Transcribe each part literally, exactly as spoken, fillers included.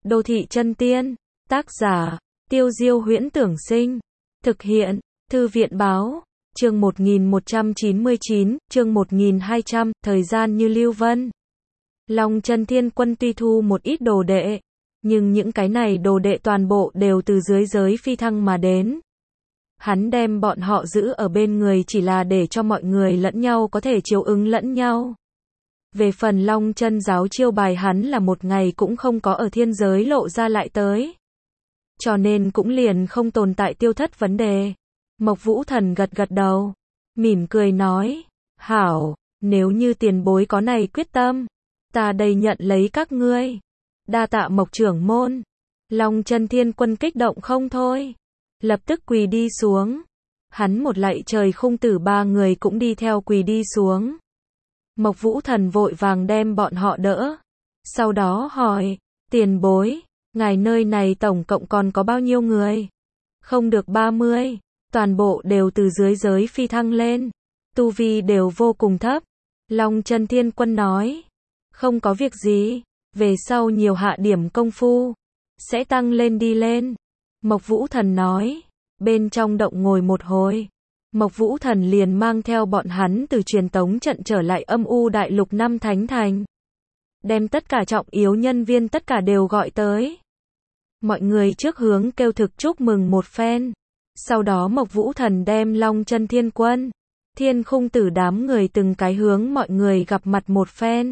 Đô thị chân tiên, tác giả, Tiêu Diêu Huyễn Tưởng Sinh, thực hiện, Thư viện Báo, chương một nghìn một trăm chín mươi chín, chương một nghìn hai trăm, thời gian như lưu vân. Long Chân Thiên Quân tuy thu một ít đồ đệ, nhưng những cái này đồ đệ toàn bộ đều từ dưới giới phi thăng mà đến. Hắn đem bọn họ giữ ở bên người chỉ là để cho mọi người lẫn nhau có thể chiếu ứng lẫn nhau. Về phần Long Chân giáo chiêu bài hắn là một ngày cũng không có ở thiên giới lộ ra lại tới. Cho nên cũng liền không tồn tại tiêu thất vấn đề. Mộc Vũ Thần gật gật đầu, mỉm cười nói, hảo, nếu như tiền bối có này quyết tâm, ta đây nhận lấy các ngươi. Đa tạ Mộc trưởng môn. Long Chân Thiên Quân kích động không thôi, lập tức quỳ đi xuống. Hắn một lạy trời khung tử ba người cũng đi theo quỳ đi xuống. Mộc Vũ Thần vội vàng đem bọn họ đỡ. Sau đó hỏi, tiền bối, ngài nơi này tổng cộng còn có bao nhiêu người? Không được ba mươi, toàn bộ đều từ dưới giới phi thăng lên. Tu vi đều vô cùng thấp. Long Chân Thiên Quân nói, không có việc gì, về sau nhiều hạ điểm công phu, sẽ tăng lên đi lên. Mộc Vũ Thần nói, bên trong động ngồi một hồi. Mộc Vũ Thần liền mang theo bọn hắn từ truyền tống trận trở lại âm u đại lục năm thánh thành. Đem tất cả trọng yếu nhân viên tất cả đều gọi tới. Mọi người trước hướng kêu thực chúc mừng một phen. Sau đó Mộc Vũ Thần đem Long Chân Thiên Quân, Thiên Khung Tử đám người từng cái hướng mọi người gặp mặt một phen.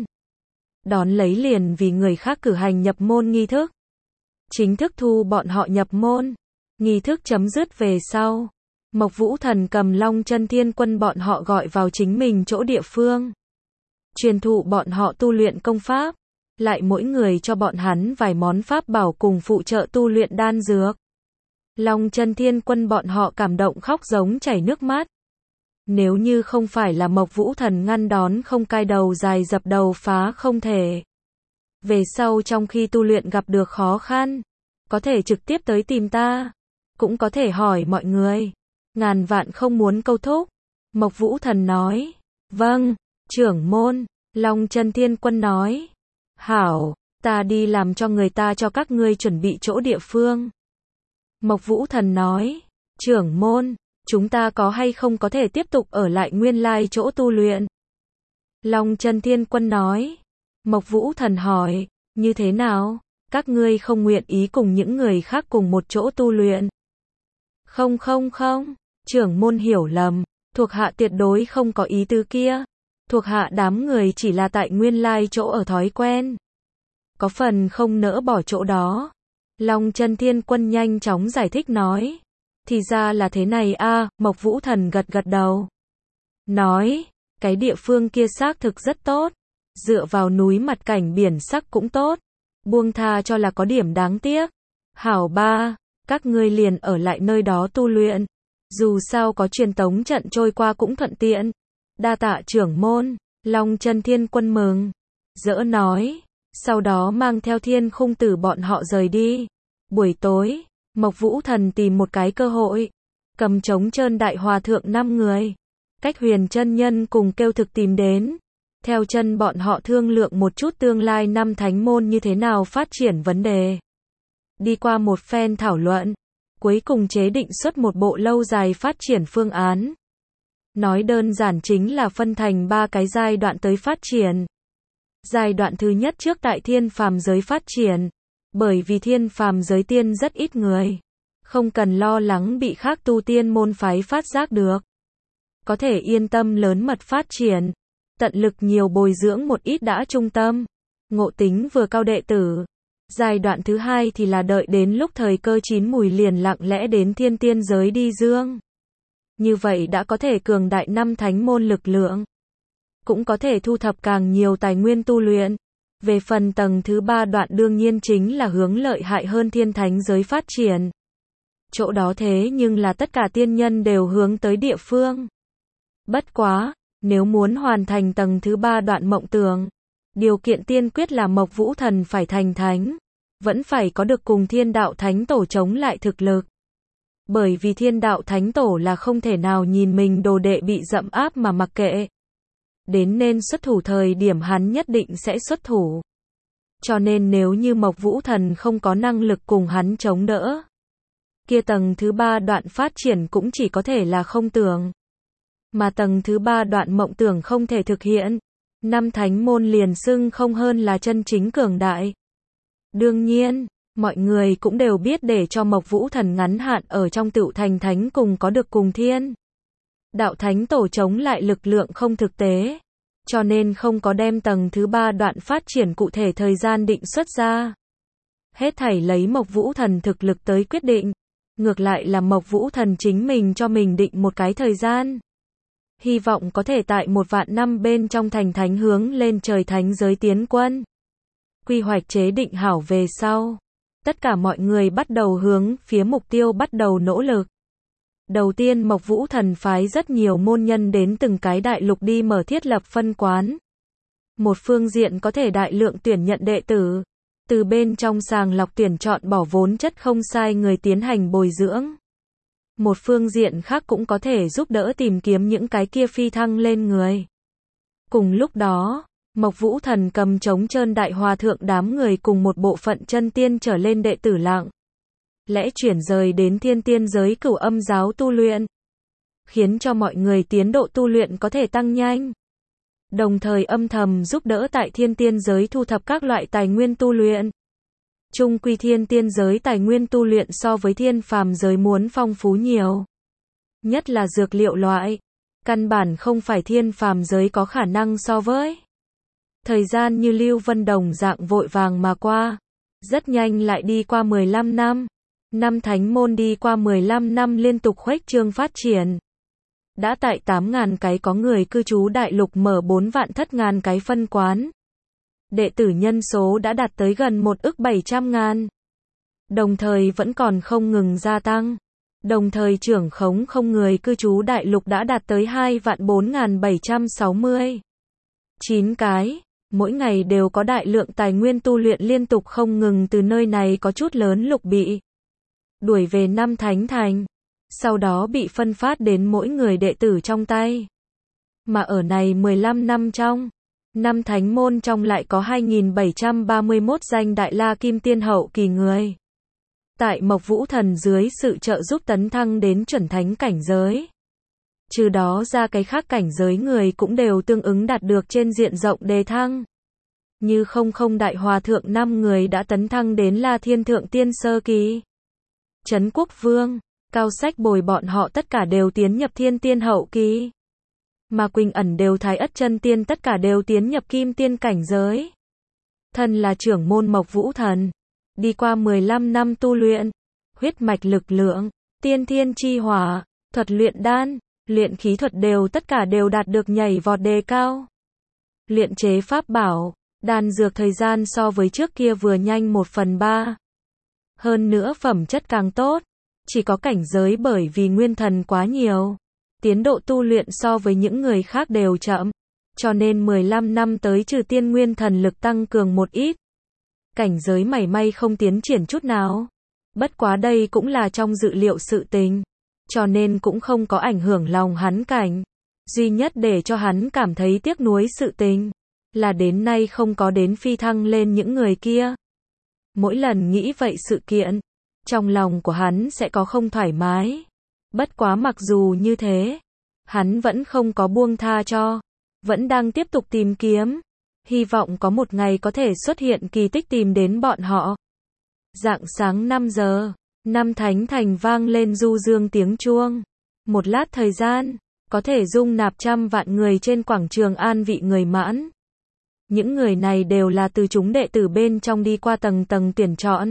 Đón lấy liền vì người khác cử hành nhập môn nghi thức. Chính thức thu bọn họ nhập môn. Nghi thức chấm dứt về sau, Mộc Vũ Thần cầm Long Chân Thiên Quân bọn họ gọi vào chính mình chỗ địa phương. Truyền thụ bọn họ tu luyện công pháp, lại mỗi người cho bọn hắn vài món pháp bảo cùng phụ trợ tu luyện đan dược. Long Chân Thiên Quân bọn họ cảm động khóc giống chảy nước mắt. Nếu như không phải là Mộc Vũ Thần ngăn đón không cai đầu dài dập đầu phá không thể. Về sau trong khi tu luyện gặp được khó khăn, có thể trực tiếp tới tìm ta, cũng có thể hỏi mọi người. Ngàn vạn không muốn câu thúc. Mộc Vũ Thần nói, vâng, trưởng môn. Long Chân Thiên Quân nói, hảo, ta đi làm cho người ta cho các ngươi chuẩn bị chỗ địa phương. Mộc Vũ Thần nói, trưởng môn, chúng ta có hay không có thể tiếp tục ở lại nguyên lai chỗ tu luyện? Long Chân Thiên Quân nói. Mộc Vũ Thần hỏi, như thế nào? Các ngươi không nguyện ý cùng những người khác cùng một chỗ tu luyện? Không không không, trưởng môn hiểu lầm, thuộc hạ tuyệt đối không có ý tứ kia. Thuộc hạ đám người chỉ là tại nguyên lai chỗ ở thói quen. Có phần không nỡ bỏ chỗ đó. Long Chân Thiên Quân nhanh chóng giải thích nói. Thì ra là thế này a. Mộc Vũ Thần gật gật đầu. Nói, cái địa phương kia xác thực rất tốt. Dựa vào núi mặt cảnh biển sắc cũng tốt. Buông tha cho là có điểm đáng tiếc. Hảo ba, các ngươi liền ở lại nơi đó tu luyện. Dù sao có truyền tống trận trôi qua cũng thuận tiện. Đa tạ trưởng môn. Long Chân Thiên Quân mừng rỡ nói. Sau đó mang theo Thiên Khung Tử bọn họ rời đi. Buổi tối, Mộc Vũ Thần tìm một cái cơ hội, cầm trống trơn đại hòa thượng năm người. Cách Huyền chân nhân cùng kêu thực tìm đến. Theo chân bọn họ thương lượng một chút tương lai năm thánh môn như thế nào phát triển vấn đề. Đi qua một phen thảo luận, cuối cùng chế định xuất một bộ lâu dài phát triển phương án. Nói đơn giản chính là phân thành ba cái giai đoạn tới phát triển. Giai đoạn thứ nhất trước tại thiên phàm giới phát triển, bởi vì thiên phàm giới tiên rất ít người, không cần lo lắng bị khác tu tiên môn phái phát giác được. Có thể yên tâm lớn mật phát triển, tận lực nhiều bồi dưỡng một ít đã trung tâm, ngộ tính vừa cao đệ tử. Giai đoạn thứ hai thì là đợi đến lúc thời cơ chín mùi liền lặng lẽ đến thiên tiên giới đi dương. Như vậy đã có thể cường đại năm thánh môn lực lượng, cũng có thể thu thập càng nhiều tài nguyên tu luyện. Về phần tầng thứ ba đoạn đương nhiên chính là hướng lợi hại hơn thiên thánh giới phát triển. Chỗ đó thế nhưng là tất cả tiên nhân đều hướng tới địa phương. Bất quá, nếu muốn hoàn thành tầng thứ ba đoạn mộng tưởng, điều kiện tiên quyết là Mộc Vũ Thần phải thành thánh, vẫn phải có được cùng Thiên Đạo Thánh Tổ chống lại thực lực. Bởi vì Thiên Đạo Thánh Tổ là không thể nào nhìn mình đồ đệ bị dẫm áp mà mặc kệ. Đến nên xuất thủ thời điểm hắn nhất định sẽ xuất thủ. Cho nên nếu như Mộc Vũ Thần không có năng lực cùng hắn chống đỡ, kia tầng thứ ba đoạn phát triển cũng chỉ có thể là không tưởng. Mà tầng thứ ba đoạn mộng tưởng không thể thực hiện, năm thánh môn liền xưng không hơn là chân chính cường đại. Đương nhiên, mọi người cũng đều biết để cho Mộc Vũ Thần ngắn hạn ở trong tựu thành thánh cùng có được cùng thiên đạo thánh tổ chống lại lực lượng không thực tế, cho nên không có đem tầng thứ ba đoạn phát triển cụ thể thời gian định xuất ra. Hết thảy lấy Mộc Vũ Thần thực lực tới quyết định, ngược lại là Mộc Vũ Thần chính mình cho mình định một cái thời gian. Hy vọng có thể tại một vạn năm bên trong thành thánh hướng lên trời thánh giới tiến quân. Quy hoạch chế định hảo về sau, tất cả mọi người bắt đầu hướng phía mục tiêu bắt đầu nỗ lực. Đầu tiên Mộc Vũ Thần phái rất nhiều môn nhân đến từng cái đại lục đi mở thiết lập phân quán. Một phương diện có thể đại lượng tuyển nhận đệ tử, từ bên trong sàng lọc tuyển chọn bỏ vốn chất không sai người tiến hành bồi dưỡng. Một phương diện khác cũng có thể giúp đỡ tìm kiếm những cái kia phi thăng lên người. Cùng lúc đó, Mộc Vũ Thần cầm trống trơn đại hòa thượng đám người cùng một bộ phận chân tiên trở lên đệ tử lặng lẽ chuyển rời đến thiên tiên giới Cửu Âm giáo tu luyện, khiến cho mọi người tiến độ tu luyện có thể tăng nhanh. Đồng thời âm thầm giúp đỡ tại thiên tiên giới thu thập các loại tài nguyên tu luyện. Chung quy thiên tiên giới tài nguyên tu luyện so với thiên phàm giới muốn phong phú nhiều. Nhất là dược liệu loại, căn bản không phải thiên phàm giới có khả năng so với. Thời gian như lưu vân đồng dạng vội vàng mà qua, rất nhanh lại đi qua mười lăm năm. Năm thánh môn đi qua mười lăm năm liên tục khuếch trương phát triển. Đã tại tám nghìn cái có người cư trú đại lục mở bốn vạn thất ngàn cái phân quán. Đệ tử nhân số đã đạt tới gần một ức bảy trăm ngàn. Đồng thời vẫn còn không ngừng gia tăng. Đồng thời trưởng khống không người cư trú đại lục đã đạt tới hai vạn bốn nghìn bảy trăm sáu mươi chín cái. Mỗi ngày đều có đại lượng tài nguyên tu luyện liên tục không ngừng từ nơi này có chút lớn lục bị đuổi về năm thánh thành, sau đó bị phân phát đến mỗi người đệ tử trong tay. Mà ở này mười lăm năm trong, năm thánh môn trong lại có hai nghìn bảy trăm ba mươi mốt danh đại la kim tiên hậu kỳ người. Tại Mộc Vũ Thần dưới sự trợ giúp tấn thăng đến chuẩn thánh cảnh giới. Trừ đó ra cái khác cảnh giới người cũng đều tương ứng đạt được trên diện rộng đề thăng. Như không không đại hòa thượng năm người đã tấn thăng đến La Thiên Thượng Tiên Sơ Kỳ. Trấn Quốc Vương, Cao Sách Bồi bọn họ tất cả đều tiến nhập Thiên Tiên Hậu Kỳ. Mà Quỳnh Ẩn đều Thái Ất Chân Tiên tất cả đều tiến nhập Kim Tiên cảnh giới. Thân là trưởng môn Mộc Vũ Thần, đi qua mười lăm năm tu luyện, huyết mạch lực lượng, tiên thiên chi hỏa, thuật luyện đan, luyện khí thuật đều tất cả đều đạt được nhảy vọt đề cao. Luyện chế pháp bảo, đan dược thời gian so với trước kia vừa nhanh một phần ba. Hơn nữa phẩm chất càng tốt, chỉ có cảnh giới bởi vì nguyên thần quá nhiều. Tiến độ tu luyện so với những người khác đều chậm, cho nên mười lăm năm tới trừ tiên nguyên thần lực tăng cường một ít. Cảnh giới mảy may không tiến triển chút nào. Bất quá đây cũng là trong dự liệu sự tình, cho nên cũng không có ảnh hưởng lòng hắn cảnh. Duy nhất để cho hắn cảm thấy tiếc nuối sự tình, là đến nay không có đến phi thăng lên những người kia. Mỗi lần nghĩ vậy sự kiện, trong lòng của hắn sẽ có không thoải mái. Bất quá mặc dù như thế, hắn vẫn không có buông tha cho, vẫn đang tiếp tục tìm kiếm, hy vọng có một ngày có thể xuất hiện kỳ tích tìm đến bọn họ. Rạng sáng năm giờ, năm thánh thành vang lên du dương tiếng chuông. Một lát thời gian, có thể dung nạp trăm vạn người trên quảng trường an vị người mãn. Những người này đều là từ chúng đệ tử bên trong đi qua tầng tầng tuyển chọn,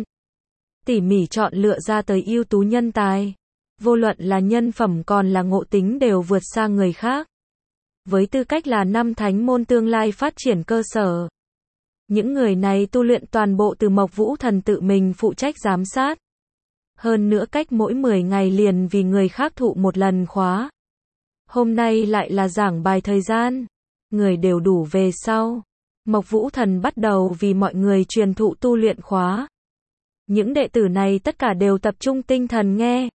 tỉ mỉ chọn lựa ra tới ưu tú nhân tài. Vô luận là nhân phẩm còn là ngộ tính đều vượt xa người khác. Với tư cách là năm thánh môn tương lai phát triển cơ sở. Những người này tu luyện toàn bộ từ Mộc Vũ Thần tự mình phụ trách giám sát. Hơn nữa cách mỗi mười ngày liền vì người khác thụ một lần khóa. Hôm nay lại là giảng bài thời gian. Người đều đủ về sau. Mộc Vũ Thần bắt đầu vì mọi người truyền thụ tu luyện khóa. Những đệ tử này tất cả đều tập trung tinh thần nghe.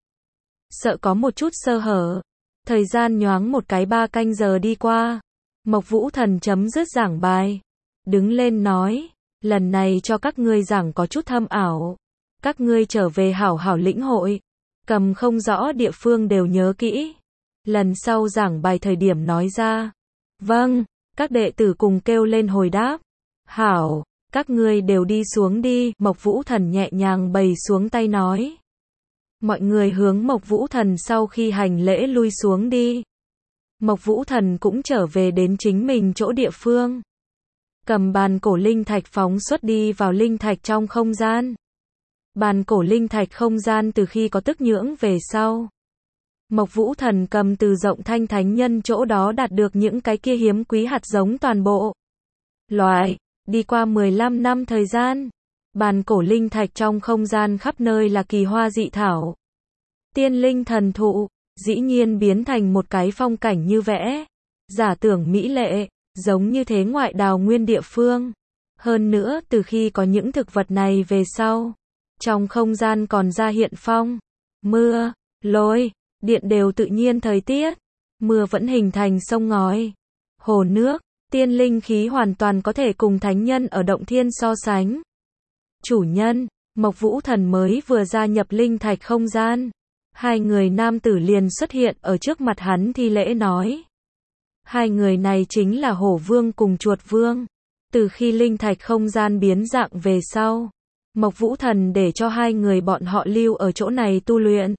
Sợ có một chút sơ hở. Thời gian nhoáng một cái ba canh giờ đi qua. Mộc Vũ Thần chấm dứt giảng bài. Đứng lên nói. Lần này cho các ngươi giảng có chút thâm ảo. Các ngươi trở về hảo hảo lĩnh hội. Cầm không rõ địa phương đều nhớ kỹ. Lần sau giảng bài thời điểm nói ra. Vâng, các đệ tử cùng kêu lên hồi đáp. Hảo, các ngươi đều đi xuống đi, Mộc Vũ Thần nhẹ nhàng bày xuống tay nói. Mọi người hướng Mộc Vũ Thần sau khi hành lễ lui xuống đi. Mộc Vũ Thần cũng trở về đến chính mình chỗ địa phương. Cầm bàn cổ linh thạch phóng xuất đi vào linh thạch trong không gian. Bàn cổ linh thạch không gian từ khi có tức nhưỡng về sau. Mộc Vũ Thần cầm từ Rộng Thanh Thánh Nhân chỗ đó đạt được những cái kia hiếm quý hạt giống toàn bộ. Loại, đi qua mười lăm năm thời gian. Bàn cổ linh thạch trong không gian khắp nơi là kỳ hoa dị thảo. Tiên linh thần thụ, dĩ nhiên biến thành một cái phong cảnh như vẽ. Giả tưởng mỹ lệ, giống như thế ngoại đào nguyên địa phương. Hơn nữa từ khi có những thực vật này về sau. Trong không gian còn ra hiện phong, mưa, lôi, điện đều tự nhiên thời tiết. Mưa vẫn hình thành sông ngòi, hồ nước, tiên linh khí hoàn toàn có thể cùng thánh nhân ở động thiên so sánh. Chủ nhân, Mộc Vũ Thần mới vừa gia nhập linh thạch không gian. Hai người nam tử liền xuất hiện ở trước mặt hắn thi lễ nói. Hai người này chính là Hổ Vương cùng Chuột Vương. Từ khi linh thạch không gian biến dạng về sau. Mộc Vũ Thần để cho hai người bọn họ lưu ở chỗ này tu luyện.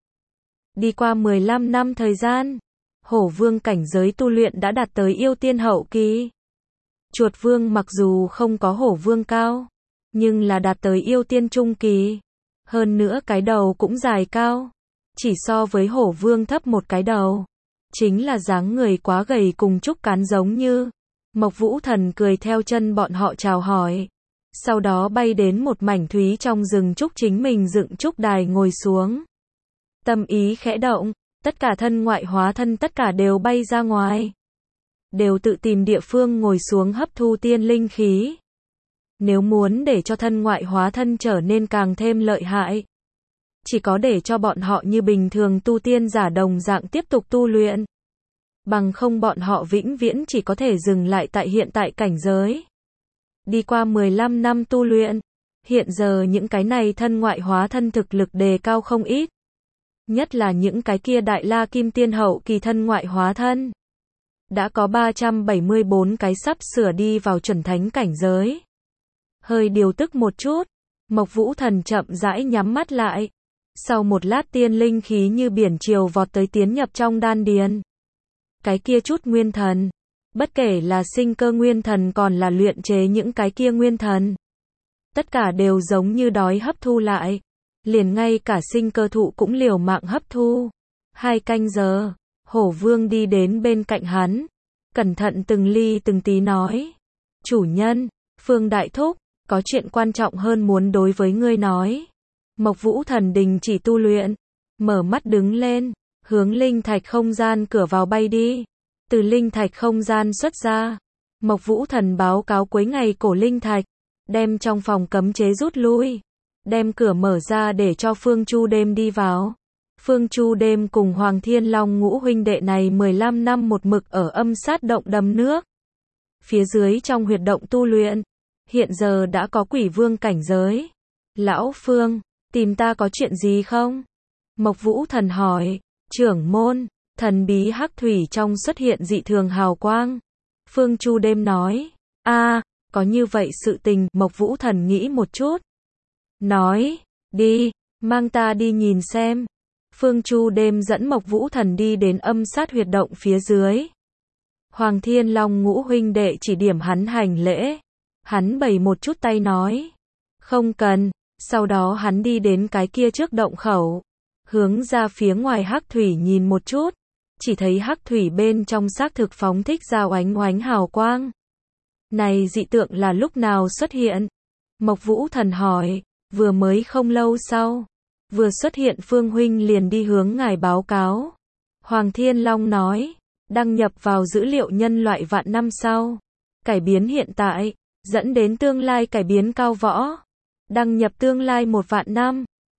Đi qua mười lăm năm thời gian, Hổ Vương cảnh giới tu luyện đã đạt tới yêu tiên hậu kỳ. Chuột Vương mặc dù không có Hổ Vương cao, nhưng là đạt tới yêu tiên trung kỳ. Hơn nữa cái đầu cũng dài cao, chỉ so với Hổ Vương thấp một cái đầu. Chính là dáng người quá gầy cùng trúc cán giống như. Mộc Vũ Thần cười theo chân bọn họ chào hỏi. Sau đó bay đến một mảnh thúy trong rừng trúc chính mình dựng trúc đài ngồi xuống. Tâm ý khẽ động, tất cả thân ngoại hóa thân tất cả đều bay ra ngoài. Đều tự tìm địa phương ngồi xuống hấp thu tiên linh khí. Nếu muốn để cho thân ngoại hóa thân trở nên càng thêm lợi hại, chỉ có để cho bọn họ như bình thường tu tiên giả đồng dạng tiếp tục tu luyện. Bằng không bọn họ vĩnh viễn chỉ có thể dừng lại tại hiện tại cảnh giới. Đi qua mười lăm năm tu luyện, hiện giờ những cái này thân ngoại hóa thân thực lực đề cao không ít. Nhất là những cái kia đại la kim tiên hậu kỳ thân ngoại hóa thân. Đã có ba trăm bảy mươi bốn cái sắp sửa đi vào chuẩn thánh cảnh giới. Hơi điều tức một chút, Mộc Vũ Thần chậm rãi nhắm mắt lại. Sau một lát tiên linh khí như biển triều vọt tới tiến nhập trong đan điền. Cái kia chút nguyên thần, bất kể là sinh cơ nguyên thần còn là luyện chế những cái kia nguyên thần, tất cả đều giống như đói hấp thu lại. Liền ngay cả sinh cơ thụ cũng liều mạng hấp thu. Hai canh giờ, Hổ Vương đi đến bên cạnh hắn, cẩn thận từng ly từng tí nói. Chủ nhân, Phương Đại Thúc, có chuyện quan trọng hơn muốn đối với ngươi nói. Mộc Vũ Thần đình chỉ tu luyện, mở mắt đứng lên, hướng linh thạch không gian cửa vào bay đi. Từ linh thạch không gian xuất ra, Mộc Vũ Thần báo cáo cuối ngày cổ linh thạch, đem trong phòng cấm chế rút lui, đem cửa mở ra để cho Phương Chu Đêm đi vào. Phương Chu Đêm cùng Hoàng Thiên Long ngũ huynh đệ này mười lăm năm một mực ở âm sát động đầm nước. Phía dưới trong huyệt động tu luyện, hiện giờ đã có quỷ vương cảnh giới. Lão Phương, tìm ta có chuyện gì không? Mộc Vũ Thần hỏi. Trưởng môn, thần bí hắc thủy trong xuất hiện dị thường hào quang. Phương Chu Đêm nói. A, à, có như vậy sự tình. Mộc Vũ Thần nghĩ một chút. Nói, đi, mang ta đi nhìn xem. Phương Chu Đêm dẫn Mộc Vũ Thần đi đến âm sát huyệt động phía dưới. Hoàng Thiên Long ngũ huynh đệ chỉ điểm hắn hành lễ. Hắn bày một chút tay nói. Không cần. Sau đó hắn đi đến cái kia trước động khẩu. Hướng ra phía ngoài hắc thủy nhìn một chút. Chỉ thấy hắc thủy bên trong xác thực phóng thích ra oánh oánh hào quang. Này dị tượng là lúc nào xuất hiện? Mộc Vũ Thần hỏi. Vừa mới không lâu sau. Vừa xuất hiện Phương huynh liền đi hướng ngài báo cáo. Hoàng Thiên Long nói. Đăng nhập vào dữ liệu nhân loại vạn năm sau. Cải biến hiện tại. Dẫn đến tương lai cải biến cao võ. Đăng nhập tương lai một vạn năm.